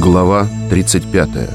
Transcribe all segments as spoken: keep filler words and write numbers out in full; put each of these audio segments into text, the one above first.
Глава тридцать пятая.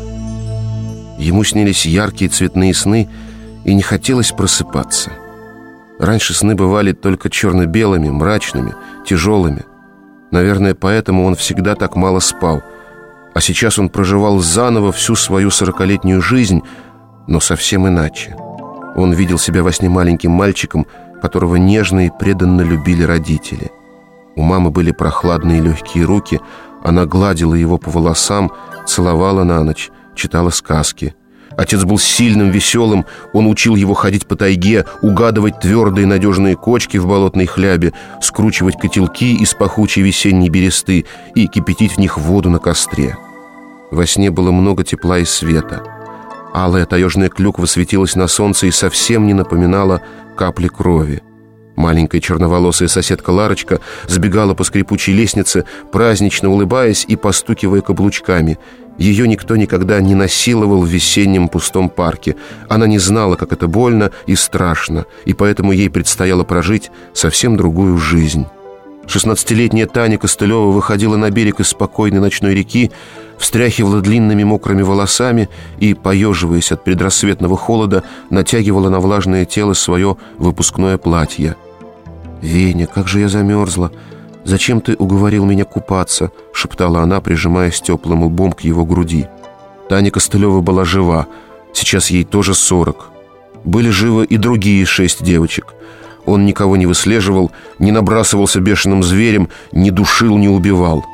Ему снились яркие цветные сны, и не хотелось просыпаться. Раньше сны бывали только черно-белыми, мрачными, тяжелыми. Наверное, поэтому он всегда так мало спал. А сейчас он проживал заново всю свою сорокалетнюю жизнь, но совсем иначе. Он видел себя во сне маленьким мальчиком, которого нежно и преданно любили родители. У мамы были прохладные легкие руки, она гладила его по волосам, целовала на ночь, читала сказки. Отец был сильным, веселым, он учил его ходить по тайге, угадывать твердые надежные кочки в болотной хлябе, скручивать котелки из пахучей весенней бересты и кипятить в них воду на костре. Во сне было много тепла и света. Алая таежная клюква светилась на солнце и совсем не напоминала капли крови. Маленькая черноволосая соседка Ларочка сбегала по скрипучей лестнице, празднично улыбаясь и постукивая каблучками. Ее никто никогда не насиловал в весеннем пустом парке. Она не знала, как это больно и страшно, и поэтому ей предстояло прожить совсем другую жизнь. Шестнадцатилетняя Таня Костылева выходила на берег из спокойной ночной реки, встряхивала длинными мокрыми волосами и, поеживаясь от предрассветного холода, натягивала на влажное тело свое выпускное платье. «Веня, как же я замерзла! Зачем ты уговорил меня купаться?» — шептала она, прижимаясь теплым лбом к его груди. Таня Костылева была жива. Сейчас ей тоже сорок. Были живы и другие шесть девочек. Он никого не выслеживал, не набрасывался бешеным зверем, не душил, не убивал.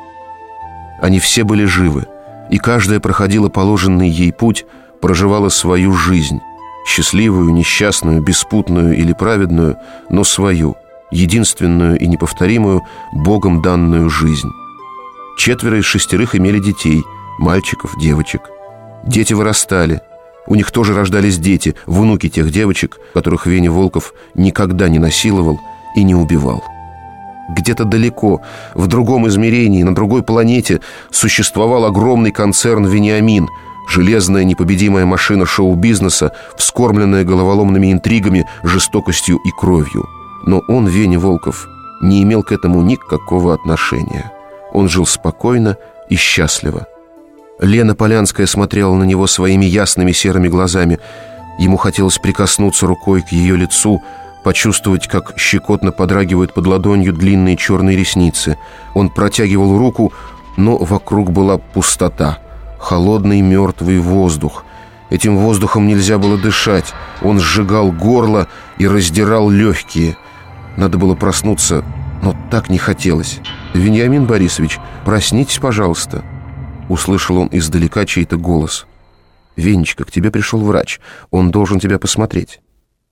Они все были живы, и каждая проходила положенный ей путь, проживала свою жизнь, счастливую, несчастную, беспутную или праведную, но свою, единственную и неповторимую, Богом данную жизнь. Четверо из шестерых имели детей, мальчиков, девочек. Дети вырастали. У них тоже рождались дети, внуки тех девочек, которых Веня Волков никогда не насиловал и не убивал. Где-то далеко, в другом измерении, на другой планете существовал огромный концерн «Вениамин», железная непобедимая машина шоу-бизнеса, вскормленная головоломными интригами, жестокостью и кровью. Но он, Веня Волков, не имел к этому никакого отношения. Он жил спокойно и счастливо. Лена Полянская смотрела на него своими ясными серыми глазами. Ему хотелось прикоснуться рукой к ее лицу, почувствовать, как щекотно подрагивают под ладонью длинные черные ресницы. Он протягивал руку, но вокруг была пустота, холодный мертвый воздух. Этим воздухом нельзя было дышать. Он сжигал горло и раздирал легкие. Надо было проснуться, но так не хотелось. «Вениамин Борисович, проснитесь, пожалуйста», — услышал он издалека чей-то голос. «Венечка, к тебе пришел врач. Он должен тебя посмотреть».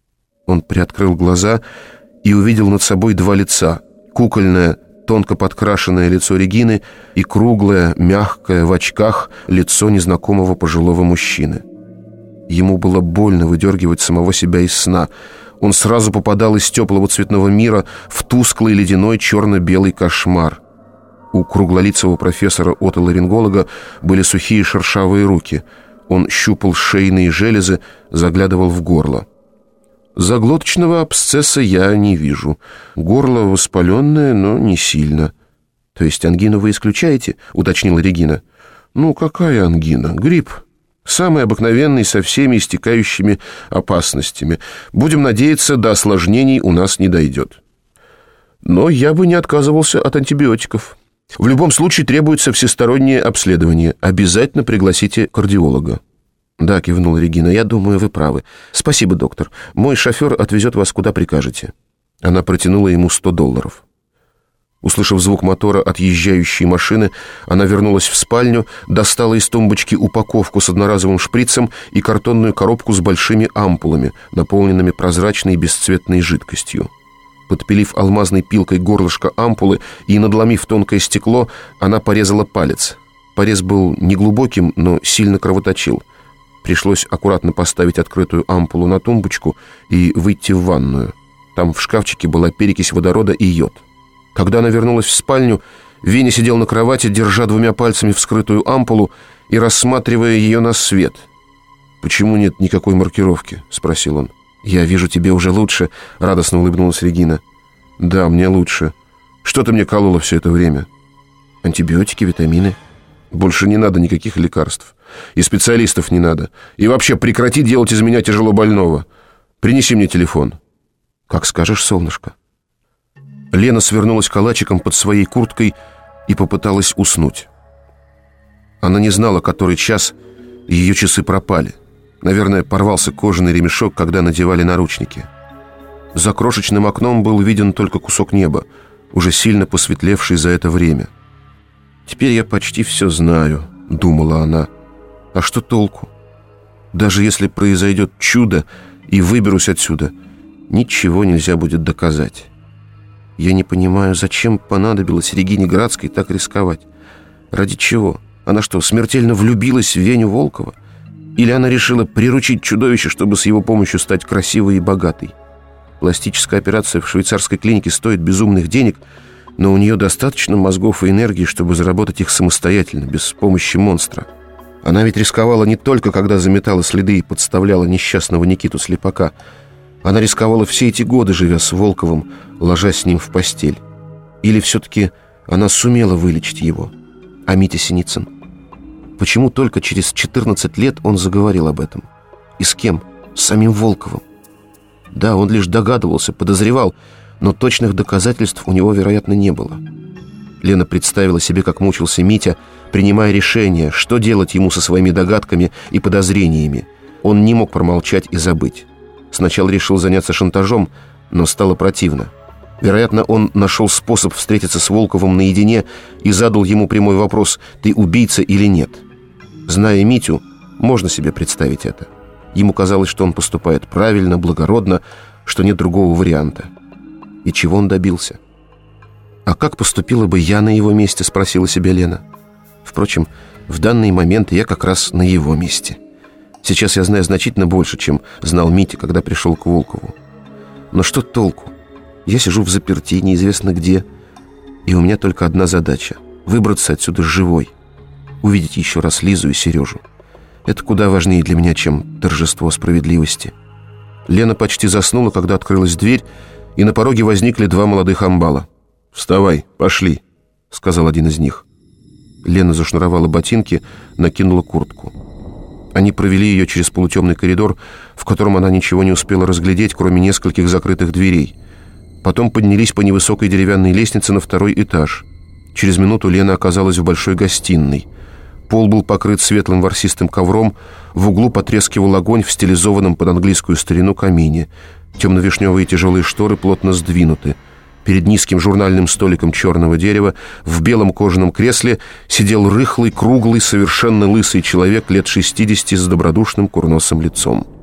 Он приоткрыл глаза и увидел над собой два лица. Кукольное, тонко подкрашенное лицо Регины и круглое, мягкое, в очках лицо незнакомого пожилого мужчины. Ему было больно выдергивать самого себя из сна. Он сразу попадал из теплого цветного мира в тусклый ледяной черно-белый кошмар. У круглолицего профессора отоларинголога были сухие шершавые руки. Он щупал шейные железы, заглядывал в горло. «Заглоточного абсцесса я не вижу. Горло воспаленное, но не сильно». «То есть ангину вы исключаете?» — уточнила Регина. «Ну, какая ангина? Грипп. Самый обыкновенный, со всеми истекающими опасностями. Будем надеяться, до осложнений у нас не дойдет. Но я бы не отказывался от антибиотиков. В любом случае требуется всестороннее обследование. Обязательно пригласите кардиолога». «Да», — кивнула Регина, — «я думаю, вы правы. Спасибо, доктор. Мой шофер отвезет вас куда прикажете». Она протянула ему сто долларов. Услышав звук мотора отъезжающей машины, она вернулась в спальню, достала из тумбочки упаковку с одноразовым шприцем и картонную коробку с большими ампулами, наполненными прозрачной бесцветной жидкостью. Подпилив алмазной пилкой горлышко ампулы и надломив тонкое стекло, она порезала палец. Порез был неглубоким, но сильно кровоточил. Пришлось аккуратно поставить открытую ампулу на тумбочку и выйти в ванную. Там в шкафчике была перекись водорода и йод. Когда она вернулась в спальню, Веня сидел на кровати, держа двумя пальцами вскрытую ампулу и рассматривая ее на свет. «Почему нет никакой маркировки?» — спросил он. «Я вижу, тебе уже лучше», — радостно улыбнулась Регина. «Да, мне лучше. Что ты мне колола все это время?» «Антибиотики, витамины». Больше не надо никаких лекарств. И специалистов не надо. И вообще прекрати делать из меня тяжело больного. Принеси мне телефон». «Как скажешь, солнышко». Лена свернулась калачиком под своей курткой и попыталась уснуть. Она не знала, который час, и ее часы пропали. Наверное, порвался кожаный ремешок, когда надевали наручники. За крошечным окном был виден только кусок неба, уже сильно посветлевший за это время. «Теперь я почти все знаю», — думала она. «А что толку? Даже если произойдет чудо и выберусь отсюда, ничего нельзя будет доказать. Я не понимаю, зачем понадобилось Регине Градской так рисковать? Ради чего? Она что, смертельно влюбилась в Веню Волкова? Или она решила приручить чудовище, чтобы с его помощью стать красивой и богатой? Пластическая операция в швейцарской клинике стоит безумных денег, но у нее достаточно мозгов и энергии, чтобы заработать их самостоятельно, без помощи монстра. Она ведь рисковала не только, когда заметала следы и подставляла несчастного Никиту Слепака. Она рисковала все эти годы, живя с Волковым, ложась с ним в постель. Или все-таки она сумела вылечить его? А Митя Синицын? Почему только через четырнадцать лет он заговорил об этом? И с кем? С самим Волковым. Да, он лишь догадывался, подозревал, но точных доказательств у него, вероятно, не было. Лена представила себе, как мучился Митя, принимая решение, что делать ему со своими догадками и подозрениями. Он не мог промолчать и забыть. Сначала решил заняться шантажом, но стало противно. Вероятно, он нашел способ встретиться с Волковым наедине и задал ему прямой вопрос: «Ты убийца или нет?» Зная Митю, можно себе представить это. Ему казалось, что он поступает правильно, благородно, что нет другого варианта. И чего он добился? «А как поступила бы я на его месте?» — спросила себя Лена. Впрочем, в данный момент я как раз на его месте. Сейчас я знаю значительно больше, чем знал Митя, когда пришел к Волкову. Но что толку? Я сижу в заперти, неизвестно где, и у меня только одна задача — выбраться отсюда живой, увидеть еще раз Лизу и Сережу. Это куда важнее для меня, чем торжество справедливости. Лена почти заснула, когда открылась дверь, и на пороге возникли два молодых амбала. «Вставай, пошли», — сказал один из них. Лена зашнуровала ботинки, накинула куртку. Они провели ее через полутемный коридор, в котором она ничего не успела разглядеть, кроме нескольких закрытых дверей. Потом поднялись по невысокой деревянной лестнице на второй этаж. Через минуту Лена оказалась в большой гостиной. Пол был покрыт светлым ворсистым ковром, в углу потрескивал огонь в стилизованном под английскую старину камине. Темно-вишневые тяжелые шторы плотно сдвинуты. Перед низким журнальным столиком черного дерева в белом кожаном кресле сидел рыхлый, круглый, совершенно лысый человек лет шестидесяти с добродушным курносым лицом.